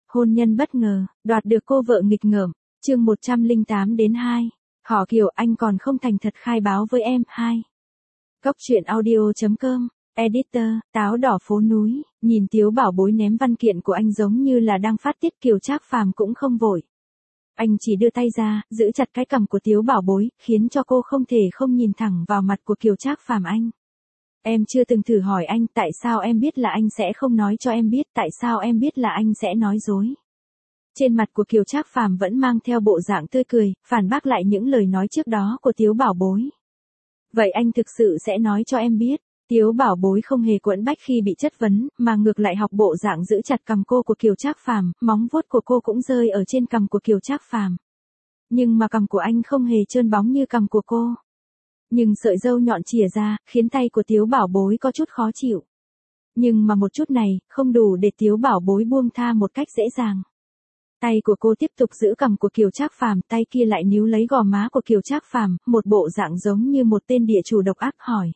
Hôn nhân bất ngờ, đoạt được cô vợ nghịch ngợm, chương 108-2. Họ Kiều anh còn không thành thật khai báo với em, 2. Cốc truyện audio.com, editor, táo đỏ phố núi, nhìn Tiếu Bảo Bối ném văn kiện của anh giống như là đang phát tiết. Kiều Trác Phàm cũng không vội. Anh chỉ đưa tay ra, giữ chặt cái cằm của Tiếu Bảo Bối, khiến cho cô không thể không nhìn thẳng vào mặt của Kiều Trác Phàm anh. Em chưa từng thử hỏi anh tại sao em biết là anh sẽ không nói cho em biết, tại sao em biết là anh sẽ nói dối. Trên mặt của Kiều Trác Phàm vẫn mang theo bộ dạng tươi cười, phản bác lại những lời nói trước đó của Tiếu Bảo Bối. Vậy anh thực sự sẽ nói cho em biết. Tiếu Bảo Bối không hề quẫn bách khi bị chất vấn, mà ngược lại học bộ dạng giữ chặt cằm cô của Kiều Trác Phàm, móng vuốt của cô cũng rơi ở trên cằm của Kiều Trác Phàm. Nhưng mà cằm của anh không hề trơn bóng như cằm của cô. Nhưng sợi râu nhọn chìa ra, khiến tay của Tiếu Bảo Bối có chút khó chịu. Nhưng mà một chút này, không đủ để Tiếu Bảo Bối buông tha một cách dễ dàng. Tay của cô tiếp tục giữ cằm của Kiều Trác Phàm, tay kia lại níu lấy gò má của Kiều Trác Phàm, một bộ dạng giống như một tên địa chủ độc ác hỏi.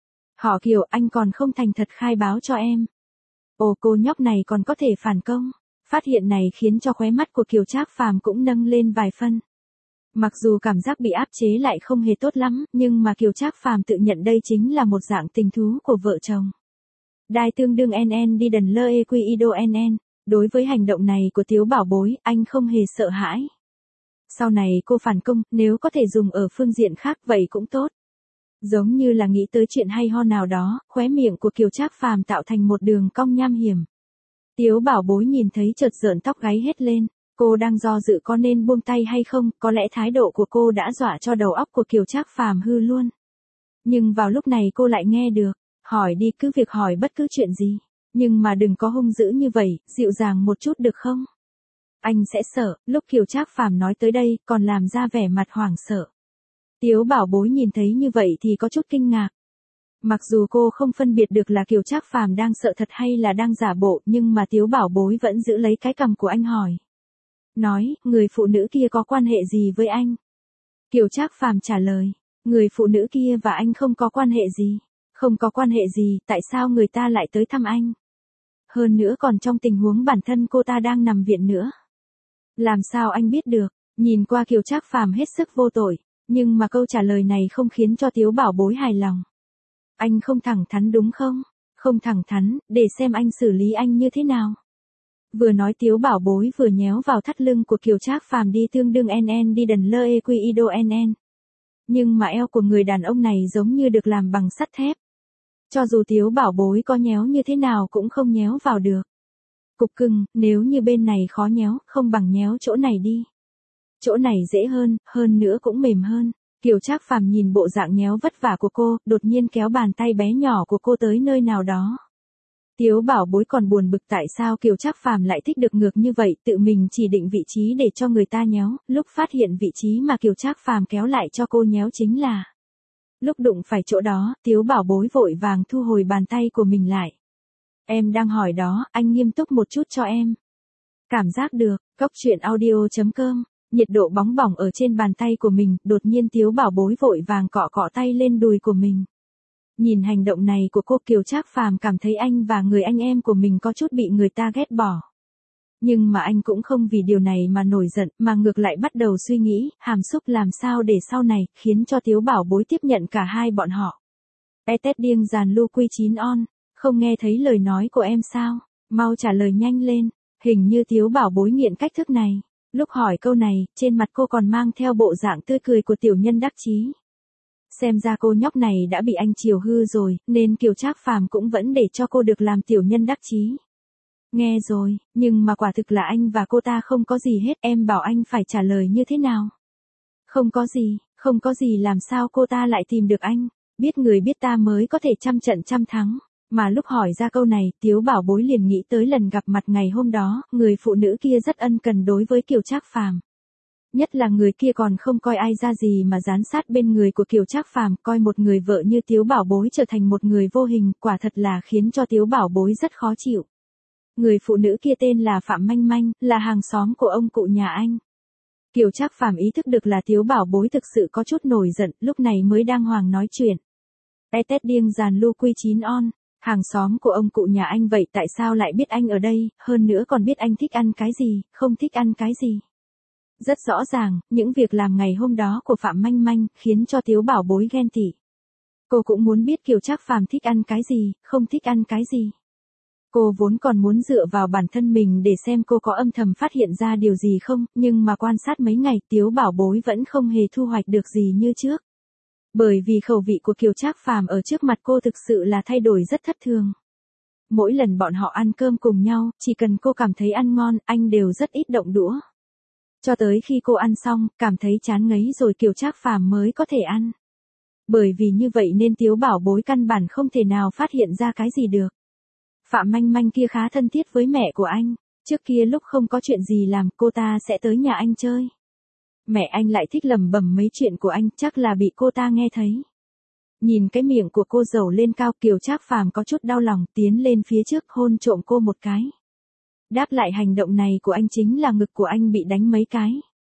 Họ Kiều anh còn không thành thật khai báo cho em. Ồ cô nhóc này còn có thể phản công. Phát hiện này khiến cho khóe mắt của Kiều Trác Phàm cũng nâng lên vài phân. Mặc dù cảm giác bị áp chế lại không hề tốt lắm, nhưng mà Kiều Trác Phàm tự nhận đây chính là một dạng tình thú của vợ chồng. Đai tương đương NN đi đần lơ EQ ido NN. Đối với hành động này của Tiếu Bảo Bối, anh không hề sợ hãi. Sau này cô phản công, nếu có thể dùng ở phương diện khác vậy cũng tốt. Giống như là nghĩ tới chuyện hay ho nào đó, khóe miệng của Kiều Trác Phàm tạo thành một đường cong nham hiểm. Tiếu Bảo Bối nhìn thấy chợt rợn tóc gáy hết lên. Cô đang do dự có nên buông tay hay không, có lẽ thái độ của cô đã dọa cho đầu óc của Kiều Trác Phàm hư luôn. Nhưng vào lúc này cô lại nghe được, hỏi đi cứ việc hỏi bất cứ chuyện gì. Nhưng mà đừng có hung dữ như vậy, dịu dàng một chút được không? Anh sẽ sợ. Lúc Kiều Trác Phàm nói tới đây, còn làm ra vẻ mặt hoảng sợ. Tiếu Bảo Bối nhìn thấy như vậy thì có chút kinh ngạc. Mặc dù cô không phân biệt được là Kiều Trác Phàm đang sợ thật hay là đang giả bộ, nhưng mà Tiếu Bảo Bối vẫn giữ lấy cái cằm của anh hỏi. Nói, người phụ nữ kia có quan hệ gì với anh? Kiều Trác Phàm trả lời, người phụ nữ kia và anh không có quan hệ gì. Không có quan hệ gì, tại sao người ta lại tới thăm anh? Hơn nữa còn trong tình huống bản thân cô ta đang nằm viện nữa. Làm sao anh biết được? Nhìn qua Kiều Trác Phàm hết sức vô tội, nhưng mà câu trả lời này không khiến cho Tiếu Bảo Bối hài lòng. Anh không thẳng thắn đúng không? Không thẳng thắn, để xem anh xử lý anh như thế nào. Vừa nói Tiếu Bảo Bối vừa nhéo vào thắt lưng của Kiều Trác Phàm đi tương đương NN đi đần lơ EQ ido NN. Nhưng mà eo của người đàn ông này giống như được làm bằng sắt thép. Cho dù Tiếu Bảo Bối có nhéo như thế nào cũng không nhéo vào được. Cục cưng, nếu như bên này khó nhéo, không bằng nhéo chỗ này đi. Chỗ này dễ hơn nữa cũng mềm hơn. Kiều Trác Phàm nhìn bộ dạng nhéo vất vả của cô, đột nhiên kéo bàn tay bé nhỏ của cô tới nơi nào đó. Tiếu Bảo Bối còn buồn bực tại sao Kiều Trác Phàm lại thích được ngược như vậy, tự mình chỉ định vị trí để cho người ta nhéo, lúc phát hiện vị trí mà Kiều Trác Phàm kéo lại cho cô nhéo chính là. Lúc đụng phải chỗ đó, Tiếu Bảo Bối vội vàng thu hồi bàn tay của mình lại. Em đang hỏi đó, anh nghiêm túc một chút cho em. Cảm giác được, cốc truyện audio.com, nhiệt độ bóng bỏng ở trên bàn tay của mình, đột nhiên Tiếu Bảo Bối vội vàng cọ cọ tay lên đùi của mình. Nhìn hành động này của cô Kiều Trác Phàm cảm thấy anh và người anh em của mình có chút bị người ta ghét bỏ. Nhưng mà anh cũng không vì điều này mà nổi giận, mà ngược lại bắt đầu suy nghĩ, hàm xúc làm sao để sau này, khiến cho Tiếu Bảo Bối tiếp nhận cả hai bọn họ. Tết điên dàn lưu quy 9 on, không nghe thấy lời nói của em sao? Mau trả lời nhanh lên, hình như Tiếu Bảo Bối nghiện cách thức này. Lúc hỏi câu này, trên mặt cô còn mang theo bộ dạng tươi cười của tiểu nhân đắc chí. Xem ra cô nhóc này đã bị anh chiều hư rồi, nên Kiều Trác Phàm cũng vẫn để cho cô được làm tiểu nhân đắc chí. Nghe rồi, nhưng mà quả thực là anh và cô ta không có gì hết, em bảo anh phải trả lời như thế nào? Không có gì làm sao cô ta lại tìm được anh, biết người biết ta mới có thể trăm trận trăm thắng. Mà lúc hỏi ra câu này, Tiếu Bảo Bối liền nghĩ tới lần gặp mặt ngày hôm đó, người phụ nữ kia rất ân cần đối với Kiều Trác Phàm. Nhất là người kia còn không coi ai ra gì mà dán sát bên người của Kiều Trác Phàm, coi một người vợ như Tiếu Bảo Bối trở thành một người vô hình, quả thật là khiến cho Tiếu Bảo Bối rất khó chịu. Người phụ nữ kia tên là Phạm Manh Manh, là hàng xóm của ông cụ nhà anh. Kiều Trác Phàm ý thức được là Tiếu Bảo Bối thực sự có chút nổi giận, lúc này mới đang hoàng nói chuyện. Tết điên dàn lưu quy 9 on. Hàng xóm của ông cụ nhà anh vậy tại sao lại biết anh ở đây, hơn nữa còn biết anh thích ăn cái gì, không thích ăn cái gì. Rất rõ ràng, những việc làm ngày hôm đó của Phạm Manh Manh khiến cho Tiếu Bảo Bối ghen tị. Cô cũng muốn biết Kiều Trác Phàm thích ăn cái gì, không thích ăn cái gì. Cô vốn còn muốn dựa vào bản thân mình để xem cô có âm thầm phát hiện ra điều gì không, nhưng mà quan sát mấy ngày Tiếu Bảo Bối vẫn không hề thu hoạch được gì như trước. Bởi vì khẩu vị của Kiều Trác Phàm ở trước mặt cô thực sự là thay đổi rất thất thường. Mỗi lần bọn họ ăn cơm cùng nhau, chỉ cần cô cảm thấy ăn ngon, anh đều rất ít động đũa. Cho tới khi cô ăn xong, cảm thấy chán ngấy rồi Kiều Trác Phàm mới có thể ăn. Bởi vì như vậy nên Tiếu Bảo Bối căn bản không thể nào phát hiện ra cái gì được. Phạm Manh Manh kia khá thân thiết với mẹ của anh, trước kia lúc không có chuyện gì làm cô ta sẽ tới nhà anh chơi. Mẹ anh lại thích lẩm bẩm mấy chuyện của anh, chắc là bị cô ta nghe thấy. Nhìn cái miệng của cô dầu lên cao, Kiều Trác Phàm có chút đau lòng, tiến lên phía trước hôn trộm cô một cái. Đáp lại hành động này của anh chính là ngực của anh bị đánh mấy cái.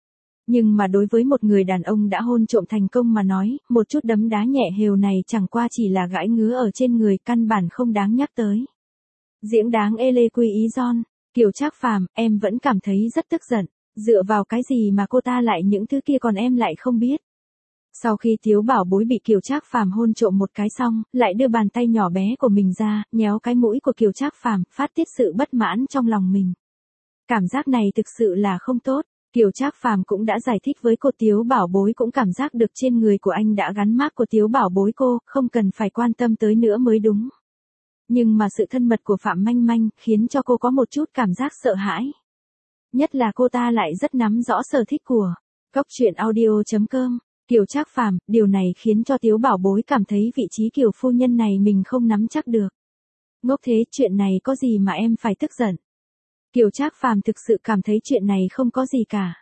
Nhưng mà đối với một người đàn ông đã hôn trộm thành công mà nói, một chút đấm đá nhẹ hều này chẳng qua chỉ là gãi ngứa ở trên người, căn bản không đáng nhắc tới. Diễn đáng ê lê quy ý giòn, Kiều Trác Phàm, em vẫn cảm thấy rất tức giận, dựa vào cái gì mà cô ta lại những thứ kia còn em lại không biết. Sau khi Tiếu Bảo Bối bị Kiều Trác Phàm hôn trộm một cái xong, lại đưa bàn tay nhỏ bé của mình ra, nhéo cái mũi của Kiều Trác Phàm, phát tiết sự bất mãn trong lòng mình. Cảm giác này thực sự là không tốt. Kiều Trác Phàm cũng đã giải thích với cô, Tiếu Bảo Bối cũng cảm giác được trên người của anh đã gắn mác của Tiếu Bảo Bối, cô không cần phải quan tâm tới nữa mới đúng. Nhưng mà sự thân mật của Phạm Manh Manh khiến cho cô có một chút cảm giác sợ hãi. Nhất là cô ta lại rất nắm rõ sở thích của Cốc Truyện Audio.com. Kiều Trác Phàm, điều này khiến cho Tiếu Bảo Bối cảm thấy vị trí Kiều phu nhân này mình không nắm chắc được. Ngốc thế, chuyện này có gì mà em phải tức giận. Kiều Trác Phàm thực sự cảm thấy chuyện này không có gì cả.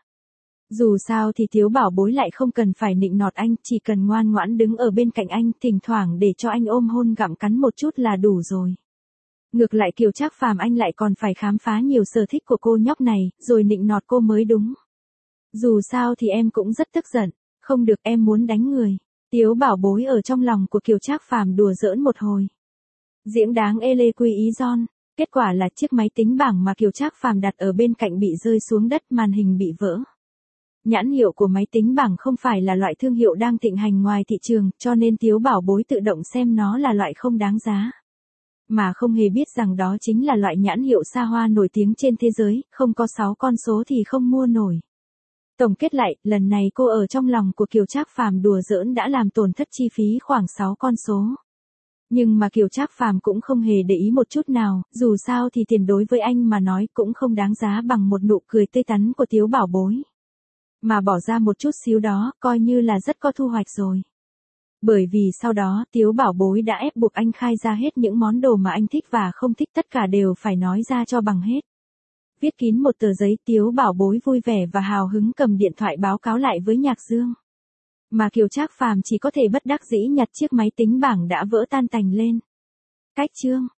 Dù sao thì Tiếu Bảo Bối lại không cần phải nịnh nọt anh, chỉ cần ngoan ngoãn đứng ở bên cạnh anh, thỉnh thoảng để cho anh ôm hôn gặm cắn một chút là đủ rồi. Ngược lại Kiều Trác Phàm anh lại còn phải khám phá nhiều sở thích của cô nhóc này, rồi nịnh nọt cô mới đúng. Dù sao thì em cũng rất tức giận, không được, em muốn đánh người. Tiếu Bảo Bối ở trong lòng của Kiều Trác Phàm đùa giỡn một hồi. Diễn đáng ê lê quy ý giòn. Kết quả là chiếc máy tính bảng mà Kiều Trác Phàm đặt ở bên cạnh bị rơi xuống đất, màn hình bị vỡ. Nhãn hiệu của máy tính bảng không phải là loại thương hiệu đang thịnh hành ngoài thị trường, cho nên Tiếu Bảo Bối tự động xem nó là loại không đáng giá. Mà không hề biết rằng đó chính là loại nhãn hiệu xa hoa nổi tiếng trên thế giới, không có 6 con số thì không mua nổi. Tổng kết lại, lần này cô ở trong lòng của Kiều Trác Phàm đùa giỡn đã làm tổn thất chi phí khoảng 6 con số. Nhưng mà Kiều Trác Phàm cũng không hề để ý một chút nào, dù sao thì tiền đối với anh mà nói cũng không đáng giá bằng một nụ cười tươi tắn của Tiếu Bảo Bối. Mà bỏ ra một chút xíu đó, coi như là rất có thu hoạch rồi. Bởi vì sau đó, Tiếu Bảo Bối đã ép buộc anh khai ra hết những món đồ mà anh thích và không thích, tất cả đều phải nói ra cho bằng hết. Viết kín một tờ giấy, Tiếu Bảo Bối vui vẻ và hào hứng cầm điện thoại báo cáo lại với Nhạc Dương. Mà Kiều Trác Phàm chỉ có thể bất đắc dĩ nhặt chiếc máy tính bảng đã vỡ tan tành lên. Cách chương